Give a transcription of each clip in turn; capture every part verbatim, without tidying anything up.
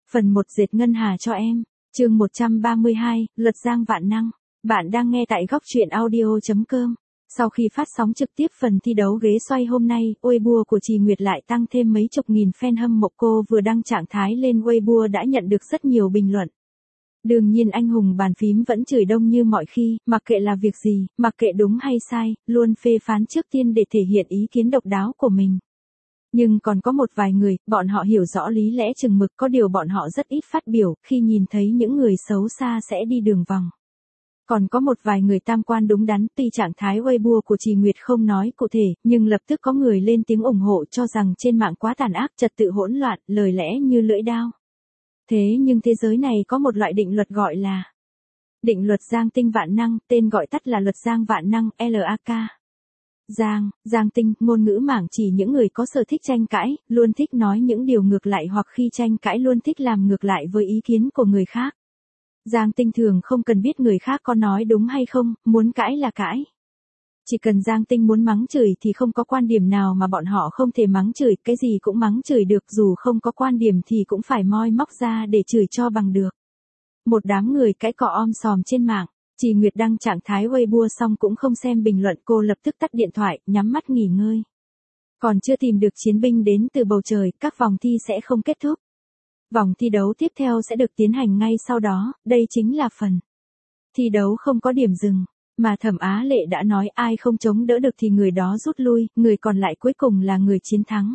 Phần một dệt ngân hà cho em. Chương một trăm ba mươi hai, luật giang vạn năng. Bạn đang nghe tại góc truyện audio chấm com. Sau khi phát sóng trực tiếp phần thi đấu ghế xoay hôm nay, Weibo của Trì Nguyệt lại tăng thêm mấy chục nghìn fan hâm mộ. Cô vừa đăng trạng thái lên Weibo đã nhận được rất nhiều bình luận. Đương nhiên anh hùng bàn phím vẫn chửi đông như mọi khi, mặc kệ là việc gì, mặc kệ đúng hay sai, luôn phê phán trước tiên để thể hiện ý kiến độc đáo của mình. Nhưng còn có một vài người, bọn họ hiểu rõ lý lẽ chừng mực, có điều bọn họ rất ít phát biểu, khi nhìn thấy những người xấu xa sẽ đi đường vòng. Còn có một vài người tam quan đúng đắn, tuy trạng thái Weibo của Trì Nguyệt không nói cụ thể, nhưng lập tức có người lên tiếng ủng hộ cho rằng trên mạng quá tàn ác, trật tự hỗn loạn, lời lẽ như lưỡi dao. Thế nhưng thế giới này có một loại định luật gọi là định luật Giang Tinh Vạn Năng, tên gọi tắt là luật Giang Vạn Năng, lờ a ca. Giang, Giang Tinh, ngôn ngữ mảng chỉ những người có sở thích tranh cãi, luôn thích nói những điều ngược lại hoặc khi tranh cãi luôn thích làm ngược lại với ý kiến của người khác. Giang Tinh thường không cần biết người khác có nói đúng hay không, muốn cãi là cãi. Chỉ cần Giang Tinh muốn mắng chửi thì không có quan điểm nào mà bọn họ không thể mắng chửi, cái gì cũng mắng chửi được, dù không có quan điểm thì cũng phải moi móc ra để chửi cho bằng được. Một đám người cãi cọ om sòm trên mạng. Trì Nguyệt đăng trạng thái Weibo xong cũng không xem bình luận, cô lập tức tắt điện thoại, nhắm mắt nghỉ ngơi. Còn chưa tìm được chiến binh đến từ bầu trời, các vòng thi sẽ không kết thúc. Vòng thi đấu tiếp theo sẽ được tiến hành ngay sau đó, đây chính là phần thi đấu không có điểm dừng, mà Thẩm Á Lệ đã nói ai không chống đỡ được thì người đó rút lui, người còn lại cuối cùng là người chiến thắng.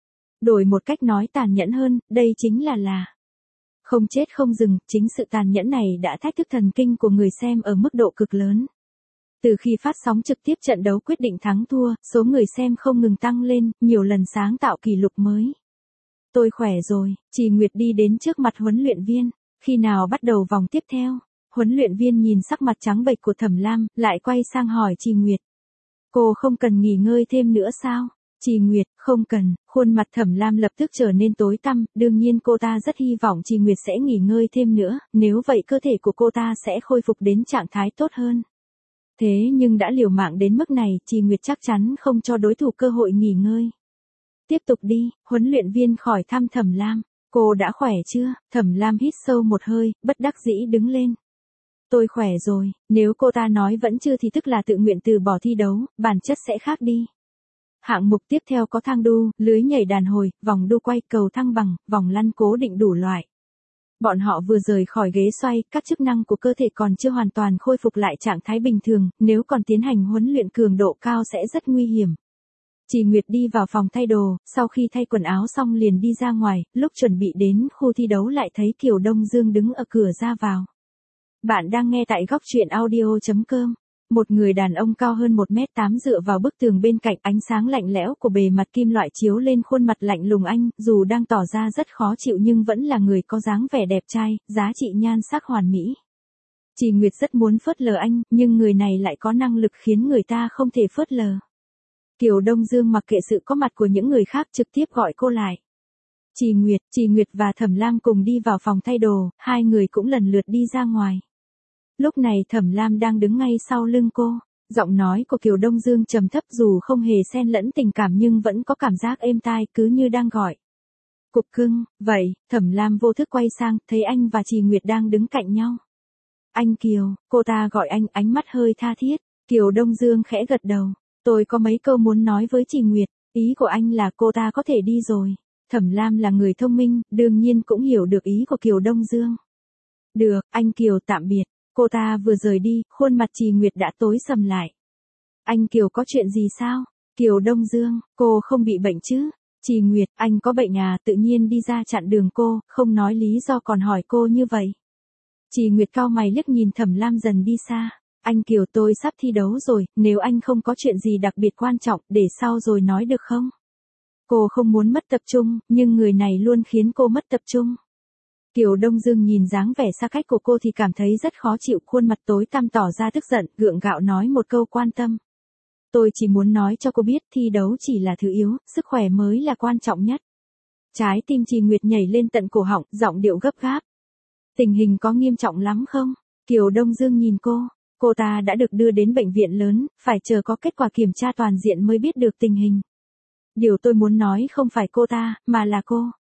Đổi một cách nói tàn nhẫn hơn, đây chính là là không chết không dừng, chính sự tàn nhẫn này đã thách thức thần kinh của người xem ở mức độ cực lớn. Từ khi phát sóng trực tiếp trận đấu quyết định thắng thua, số người xem không ngừng tăng lên, nhiều lần sáng tạo kỷ lục mới. Tôi khỏe rồi, Trì Nguyệt đi đến trước mặt huấn luyện viên. Khi nào bắt đầu vòng tiếp theo? Huấn luyện viên nhìn sắc mặt trắng bệch của Thẩm Lam, lại quay sang hỏi Trì Nguyệt. Cô không cần nghỉ ngơi thêm nữa sao? Trì Nguyệt, không cần. Khuôn mặt Thẩm Lam lập tức trở nên tối tăm, đương nhiên cô ta rất hy vọng Trì Nguyệt sẽ nghỉ ngơi thêm nữa, nếu vậy cơ thể của cô ta sẽ khôi phục đến trạng thái tốt hơn. Thế nhưng đã liều mạng đến mức này, Trì Nguyệt chắc chắn không cho đối thủ cơ hội nghỉ ngơi. Tiếp tục đi, huấn luyện viên khỏi thăm Thẩm Lam. Cô đã khỏe chưa? Thẩm Lam hít sâu một hơi, bất đắc dĩ đứng lên. Tôi khỏe rồi, nếu cô ta nói vẫn chưa thì tức là tự nguyện từ bỏ thi đấu, bản chất sẽ khác đi. Hạng mục tiếp theo có thang đu, lưới nhảy đàn hồi, vòng đu quay, cầu thăng bằng, vòng lăn cố định đủ loại. Bọn họ vừa rời khỏi ghế xoay, các chức năng của cơ thể còn chưa hoàn toàn khôi phục lại trạng thái bình thường, nếu còn tiến hành huấn luyện cường độ cao sẽ rất nguy hiểm. Trì Nguyệt đi vào phòng thay đồ, sau khi thay quần áo xong liền đi ra ngoài, lúc chuẩn bị đến khu thi đấu lại thấy Kiều Đông Dương đứng ở cửa ra vào. Bạn đang nghe tại góc truyện audio chấm com. Một người đàn ông cao hơn một mét tám dựa vào bức tường bên cạnh, ánh sáng lạnh lẽo của bề mặt kim loại chiếu lên khuôn mặt lạnh lùng anh, dù đang tỏ ra rất khó chịu nhưng vẫn là người có dáng vẻ đẹp trai, giá trị nhan sắc hoàn mỹ. Trì Nguyệt rất muốn phớt lờ anh, nhưng người này lại có năng lực khiến người ta không thể phớt lờ. Kiều Đông Dương mặc kệ sự có mặt của những người khác trực tiếp gọi cô lại. Trì Nguyệt, Trì Nguyệt và Thẩm Lam cùng đi vào phòng thay đồ, hai người cũng lần lượt đi ra ngoài. Lúc này Thẩm Lam đang đứng ngay sau lưng cô, giọng nói của Kiều Đông Dương trầm thấp dù không hề xen lẫn tình cảm nhưng vẫn có cảm giác êm tai, cứ như đang gọi. Cục cưng, vậy, Thẩm Lam vô thức quay sang, thấy anh và Trì Nguyệt đang đứng cạnh nhau. Anh Kiều, cô ta gọi anh, ánh mắt hơi tha thiết. Kiều Đông Dương khẽ gật đầu. Tôi có mấy câu muốn nói với Trì Nguyệt, ý của anh là cô ta có thể đi rồi. Thẩm Lam là người thông minh, đương nhiên cũng hiểu được ý của Kiều Đông Dương. Được, anh Kiều tạm biệt. Cô ta vừa rời đi, khuôn mặt Trì Nguyệt đã tối sầm lại. Anh Kiều có chuyện gì sao? Kiều Đông Dương, cô không bị bệnh chứ? Trì Nguyệt, anh có bệnh à? Tự nhiên đi ra chặn đường cô, không nói lý do còn hỏi cô như vậy. Trì Nguyệt cau mày liếc nhìn Thẩm Lam dần đi xa. Anh Kiều, tôi sắp thi đấu rồi, nếu anh không có chuyện gì đặc biệt quan trọng, để sau rồi nói được không? Cô không muốn mất tập trung, nhưng người này luôn khiến cô mất tập trung. Kiều Đông Dương nhìn dáng vẻ xa cách của cô thì cảm thấy rất khó chịu, khuôn mặt tối tăm tỏ ra tức giận, gượng gạo nói một câu quan tâm. Tôi chỉ muốn nói cho cô biết thi đấu chỉ là thứ yếu, sức khỏe mới là quan trọng nhất. Trái tim Trì Nguyệt nhảy lên tận cổ họng, giọng điệu gấp gáp. Tình hình có nghiêm trọng lắm không? Kiều Đông Dương nhìn cô. Cô ta đã được đưa đến bệnh viện lớn, phải chờ có kết quả kiểm tra toàn diện mới biết được tình hình. Điều tôi muốn nói không phải cô ta, mà là cô.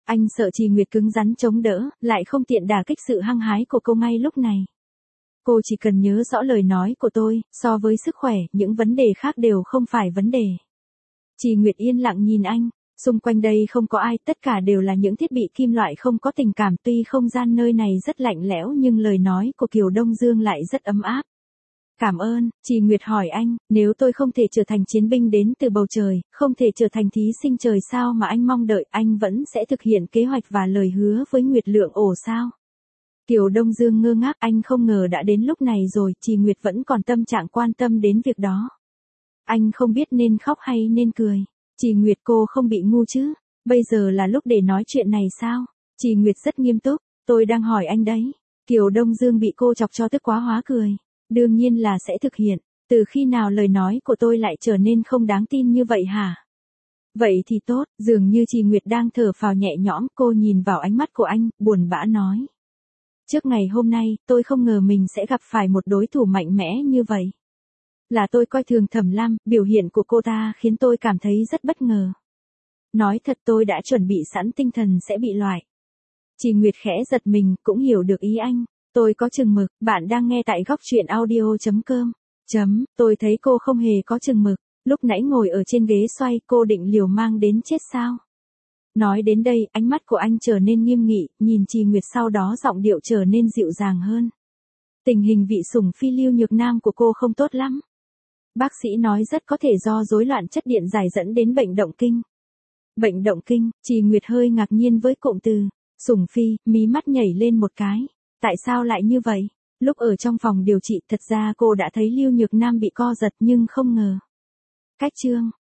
Anh sợ Trì Nguyệt cứng rắn chống đỡ, lại không tiện đả kích sự hăng hái của cô ngay lúc này. Cô chỉ cần nhớ rõ lời nói của tôi, so với sức khỏe, những vấn đề khác đều không phải vấn đề. Trì Nguyệt yên lặng nhìn anh, xung quanh đây không có ai, tất cả đều là những thiết bị kim loại không có tình cảm, tuy không gian nơi này rất lạnh lẽo nhưng lời nói của Kiều Đông Dương lại rất ấm áp. Cảm ơn, Trì Nguyệt hỏi anh, nếu tôi không thể trở thành chiến binh đến từ bầu trời, không thể trở thành thí sinh trời sao mà anh mong đợi, anh vẫn sẽ thực hiện kế hoạch và lời hứa với Nguyệt Lượng Ổ sao? Kiều Đông Dương ngơ ngác, anh không ngờ đã đến lúc này rồi, Trì Nguyệt vẫn còn tâm trạng quan tâm đến việc đó. Anh không biết nên khóc hay nên cười. Trì Nguyệt, cô không bị ngu chứ? Bây giờ là lúc để nói chuyện này sao? Trì Nguyệt rất nghiêm túc, tôi đang hỏi anh đấy. Kiều Đông Dương bị cô chọc cho tức quá hóa cười. Đương nhiên là sẽ thực hiện, từ khi nào lời nói của tôi lại trở nên không đáng tin như vậy hả? Vậy thì tốt, dường như Trì Nguyệt đang thở phào nhẹ nhõm, cô nhìn vào ánh mắt của anh, buồn bã nói. Trước ngày hôm nay, tôi không ngờ mình sẽ gặp phải một đối thủ mạnh mẽ như vậy. Là tôi coi thường Thẩm Lam, biểu hiện của cô ta khiến tôi cảm thấy rất bất ngờ. Nói thật, tôi đã chuẩn bị sẵn tinh thần sẽ bị loại. Trì Nguyệt khẽ giật mình, cũng hiểu được ý anh. Tôi có chừng mực, bạn đang nghe tại góc truyện audio chấm com. Chấm, tôi thấy cô không hề có chừng mực, lúc nãy ngồi ở trên ghế xoay cô định liều mang đến chết sao? Nói đến đây, ánh mắt của anh trở nên nghiêm nghị, nhìn Trì Nguyệt sau đó giọng điệu trở nên dịu dàng hơn. Tình hình vị sủng phi Lưu Nhược Nam của cô không tốt lắm. Bác sĩ nói rất có thể do rối loạn chất điện giải dẫn đến bệnh động kinh. Bệnh động kinh, Trì Nguyệt hơi ngạc nhiên với cụm từ. Sủng phi, mí mắt nhảy lên một cái. Tại sao lại như vậy? Lúc ở trong phòng điều trị thật ra cô đã thấy Lưu Nhược Nam bị co giật nhưng không ngờ. Cách chương